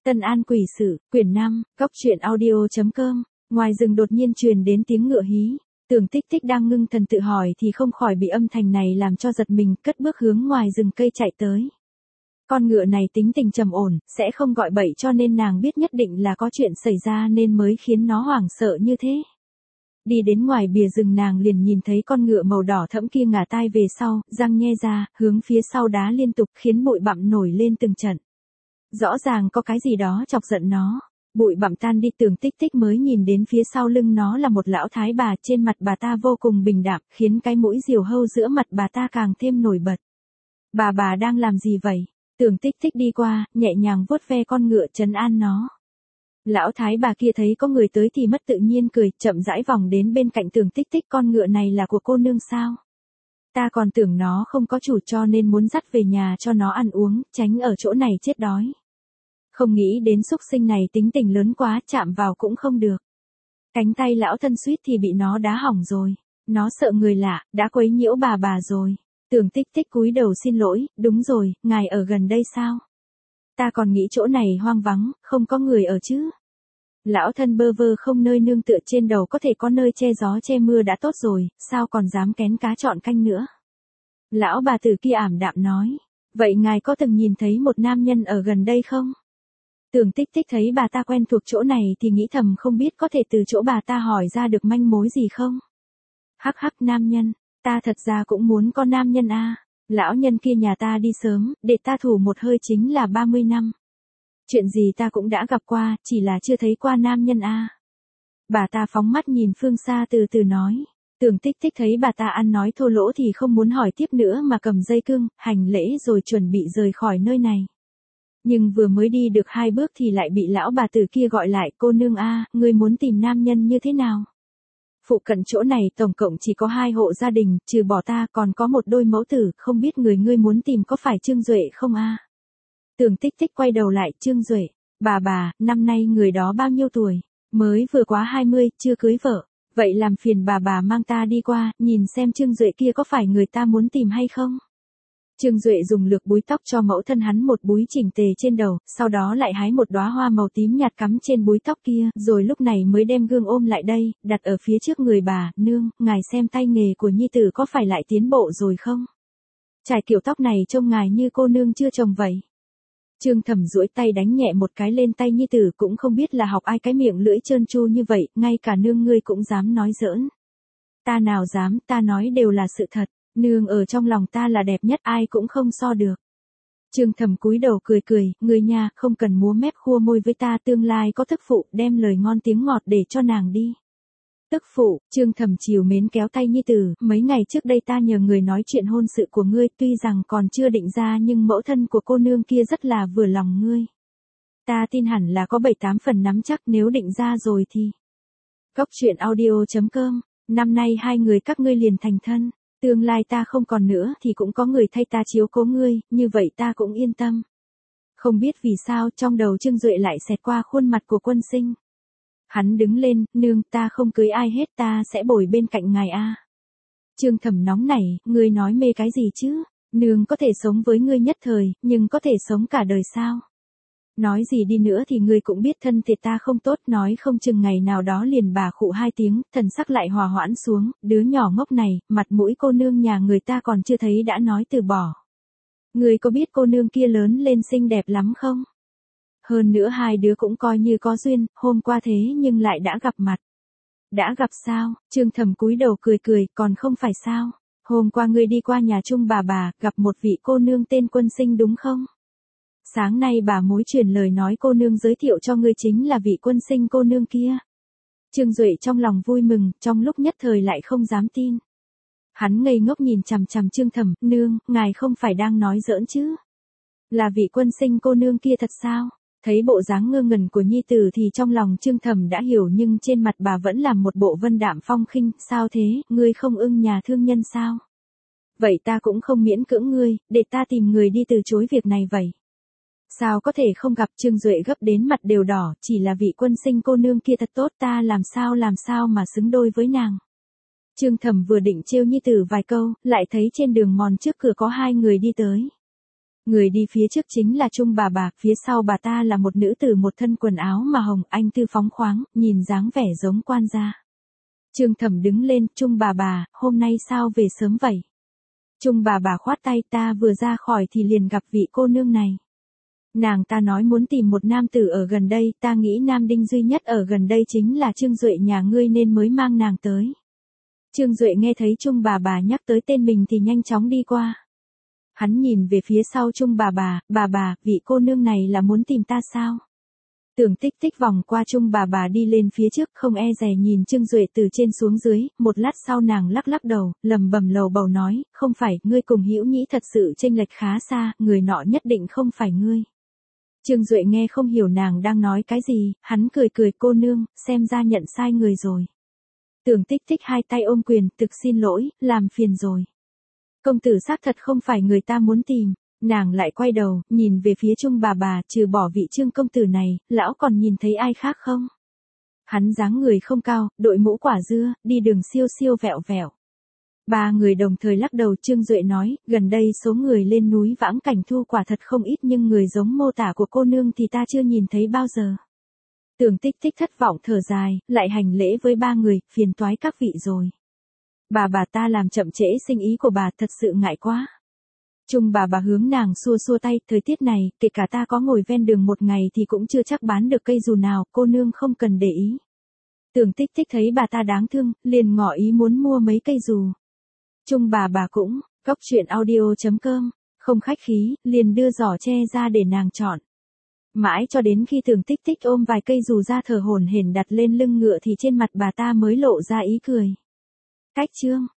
Tân An Quỷ Sự, quyển 5, Cốc truyện audio.com. Ngoài rừng đột nhiên truyền đến tiếng ngựa hí. Tưởng Tích Tích đang ngưng thần tự hỏi thì không khỏi bị âm thanh này làm cho giật mình, cất bước hướng ngoài rừng cây chạy tới. Con ngựa này tính tình trầm ổn, sẽ không gọi bậy, cho nên nàng biết nhất định là có chuyện xảy ra nên mới khiến nó hoảng sợ như thế. Đi đến ngoài bìa rừng nàng liền nhìn thấy con ngựa màu đỏ thẫm kia ngả tai về sau, răng nhe ra, hướng phía sau đá liên tục khiến bụi bặm nổi lên từng trận. Rõ ràng có cái gì đó chọc giận nó. Bụi bặm tan đi, Tưởng Tích Tích mới nhìn đến phía sau lưng nó là một lão thái bà, trên mặt bà ta vô cùng bình đạm, khiến cái mũi diều hâu giữa mặt bà ta càng thêm nổi bật. Bà đang làm gì vậy? Tưởng Tích Tích đi qua, nhẹ nhàng vuốt ve con ngựa trấn an nó. Lão thái bà kia thấy có người tới thì mất tự nhiên cười, chậm rãi vòng đến bên cạnh Tưởng Tích Tích. Con ngựa này là của cô nương sao? Ta còn tưởng nó không có chủ cho nên muốn dắt về nhà cho nó ăn uống, tránh ở chỗ này chết đói. Không nghĩ đến xúc sinh này tính tình lớn quá, chạm vào cũng không được. Cánh tay lão thân suýt thì bị nó đá hỏng rồi. Nó sợ người lạ, đã quấy nhiễu bà rồi. Tưởng Tích Tích cúi đầu xin lỗi, đúng rồi, ngài ở gần đây sao? Ta còn nghĩ chỗ này hoang vắng, không có người ở chứ. Lão thân bơ vơ không nơi nương tựa, trên đầu có thể có nơi che gió che mưa đã tốt rồi, sao còn dám kén cá chọn canh nữa. Lão bà tử kia ảm đạm nói, vậy ngài có từng nhìn thấy một nam nhân ở gần đây không? Tưởng Tích Tích thấy bà ta quen thuộc chỗ này thì nghĩ thầm không biết có thể từ chỗ bà ta hỏi ra được manh mối gì không? Hắc hắc, nam nhân, ta thật ra cũng muốn có nam nhân a. Lão nhân kia nhà ta đi sớm, để ta thủ một hơi chính là 30 năm. Chuyện gì ta cũng đã gặp qua, chỉ là chưa thấy qua nam nhân a. Bà ta phóng mắt nhìn phương xa từ từ nói. Tưởng Tích Tích thấy bà ta ăn nói thô lỗ thì không muốn hỏi tiếp nữa mà cầm dây cương, hành lễ rồi chuẩn bị rời khỏi nơi này. Nhưng vừa mới đi được 2 bước thì lại bị lão bà tử kia gọi lại, cô nương a, ngươi muốn tìm nam nhân như thế nào? Phụ cận chỗ này tổng cộng chỉ có 2 hộ gia đình, trừ bỏ ta còn có một đôi mẫu tử, không biết người ngươi muốn tìm có phải Trương Duệ không a? Tưởng Tích Tích quay đầu lại, Trương Duệ, bà, năm nay người đó bao nhiêu tuổi? Mới vừa quá 20, chưa cưới vợ. Vậy làm phiền bà mang ta đi qua, nhìn xem Trương Duệ kia có phải người ta muốn tìm hay không? Trương Duệ dùng lược búi tóc cho mẫu thân hắn một búi chỉnh tề trên đầu, sau đó lại hái một đóa hoa màu tím nhạt cắm trên búi tóc kia, rồi lúc này mới đem gương ôm lại đây, đặt ở phía trước người bà, nương, ngài xem tay nghề của nhi tử có phải lại tiến bộ rồi không? Trải kiểu tóc này trông ngài như cô nương chưa chồng vậy. Trương Thẩm duỗi tay đánh nhẹ một cái lên tay nhi tử, cũng không biết là học ai cái miệng lưỡi trơn tru như vậy, ngay cả nương ngươi cũng dám nói giỡn. Ta nào dám, ta nói đều là sự thật. Nương ở trong lòng ta là đẹp nhất, ai cũng không so được. Trương Thẩm cúi đầu cười, người nhà, không cần múa mép khua môi với ta, tương lai có tức phụ, đem lời ngon tiếng ngọt để cho nàng đi. Tức phụ, Trương Thẩm chiều mến kéo tay nhi tử, mấy ngày trước đây ta nhờ người nói chuyện hôn sự của ngươi, tuy rằng còn chưa định ra nhưng mẫu thân của cô nương kia rất là vừa lòng ngươi. Ta tin hẳn là có 7-8 phần nắm chắc, nếu định ra rồi thì. Cốc truyện audio.com, năm nay 2 người các ngươi liền thành thân. Tương lai ta không còn nữa thì cũng có người thay ta chiếu cố ngươi, như vậy ta cũng yên tâm. Không biết vì sao trong đầu Trương Duệ lại xẹt qua khuôn mặt của Quân Sinh. Hắn đứng lên, nương, ta không cưới ai hết, ta sẽ bồi bên cạnh ngài a. Trương Thẩm nóng nảy, ngươi nói mê cái gì chứ? Nương có thể sống với ngươi nhất thời, nhưng có thể sống cả đời sao? Nói gì đi nữa thì ngươi cũng biết thân thể ta không tốt, nói không chừng ngày nào đó liền bà khụ 2 tiếng, thần sắc lại hòa hoãn xuống, đứa nhỏ ngốc này, mặt mũi cô nương nhà người ta còn chưa thấy đã nói từ bỏ. Ngươi có biết cô nương kia lớn lên xinh đẹp lắm không? Hơn nữa 2 đứa cũng coi như có duyên, hôm qua thế nhưng lại đã gặp mặt. Đã gặp sao? Trương Thẩm cúi đầu cười, còn không phải sao? Hôm qua ngươi đi qua nhà chung bà, gặp một vị cô nương tên Quân Sinh đúng không? Sáng nay bà mối truyền lời nói cô nương giới thiệu cho ngươi chính là vị Quân Sinh cô nương kia. Trương Duệ trong lòng vui mừng, trong lúc nhất thời lại không dám tin. Hắn ngây ngốc nhìn chằm chằm Trương Thẩm, nương, ngài không phải đang nói giỡn chứ? Là vị Quân Sinh cô nương kia thật sao? Thấy bộ dáng ngơ ngẩn của nhi tử thì trong lòng Trương Thẩm đã hiểu, nhưng trên mặt bà vẫn làm một bộ vân đạm phong khinh, sao thế, ngươi không ưng nhà thương nhân sao? Vậy ta cũng không miễn cưỡng ngươi, để ta tìm người đi từ chối việc này vậy. Sao có thể không gặp? Trương Duệ gấp đến mặt đều đỏ, chỉ là vị Quân Sinh cô nương kia thật tốt, ta làm sao mà xứng đôi với nàng. Trương Thẩm vừa định trêu nhi tử vài câu, lại thấy trên đường mòn trước cửa có 2 người đi tới. Người đi phía trước chính là Trung bà, phía sau bà ta là một nữ tử một thân quần áo mà hồng anh tư phóng khoáng, nhìn dáng vẻ giống quan gia. Trương Thẩm đứng lên, Trung bà, hôm nay sao về sớm vậy? Trung bà khoát tay, ta vừa ra khỏi thì liền gặp vị cô nương này. Nàng ta nói muốn tìm một nam tử ở gần đây, ta nghĩ nam đinh duy nhất ở gần đây chính là Trương Duệ nhà ngươi nên mới mang nàng tới. Trương Duệ nghe thấy Trung bà nhắc tới tên mình thì nhanh chóng đi qua. Hắn nhìn về phía sau Trung bà, vị cô nương này là muốn tìm ta sao? Tưởng Tích Tích vòng qua Trung bà đi lên phía trước, không e dè nhìn Trương Duệ từ trên xuống dưới, một lát sau nàng lắc lắc đầu, lầm bầm lầu bầu nói, không phải, ngươi cùng Hữu Nhĩ thật sự chênh lệch khá xa, người nọ nhất định không phải ngươi. Trương Duệ nghe không hiểu nàng đang nói cái gì, hắn cười cô nương, xem ra nhận sai người rồi. Tưởng Tích Tích hai tay ôm quyền, thực xin lỗi, làm phiền rồi. Công tử xác thật không phải người ta muốn tìm. Nàng lại quay đầu, nhìn về phía Trung bà, trừ bỏ vị Trương công tử này, lão còn nhìn thấy ai khác không? Hắn dáng người không cao, đội mũ quả dưa, đi đường siêu siêu vẹo vẹo. Ba người đồng thời lắc đầu. Trương Duệ nói, gần đây số người lên núi vãng cảnh thu quả thật không ít nhưng người giống mô tả của cô nương thì ta chưa nhìn thấy bao giờ. Tưởng Tích Tích thất vọng thở dài, lại hành lễ với ba người, phiền toái các vị rồi. Bà ta làm chậm trễ sinh ý của bà, thật sự ngại quá. Trung bà hướng nàng xua xua tay, thời tiết này, kể cả ta có ngồi ven đường một ngày thì cũng chưa chắc bán được cây dù nào, cô nương không cần để ý. Tưởng Tích Tích thấy bà ta đáng thương, liền ngỏ ý muốn mua mấy cây dù. Trung bà cũng, góc chuyện audio.com, không khách khí, liền đưa giỏ tre ra để nàng chọn. Mãi cho đến khi Tưởng Tích Tích ôm vài cây dù ra thở hổn hển đặt lên lưng ngựa thì trên mặt bà ta mới lộ ra ý cười. Cách chương.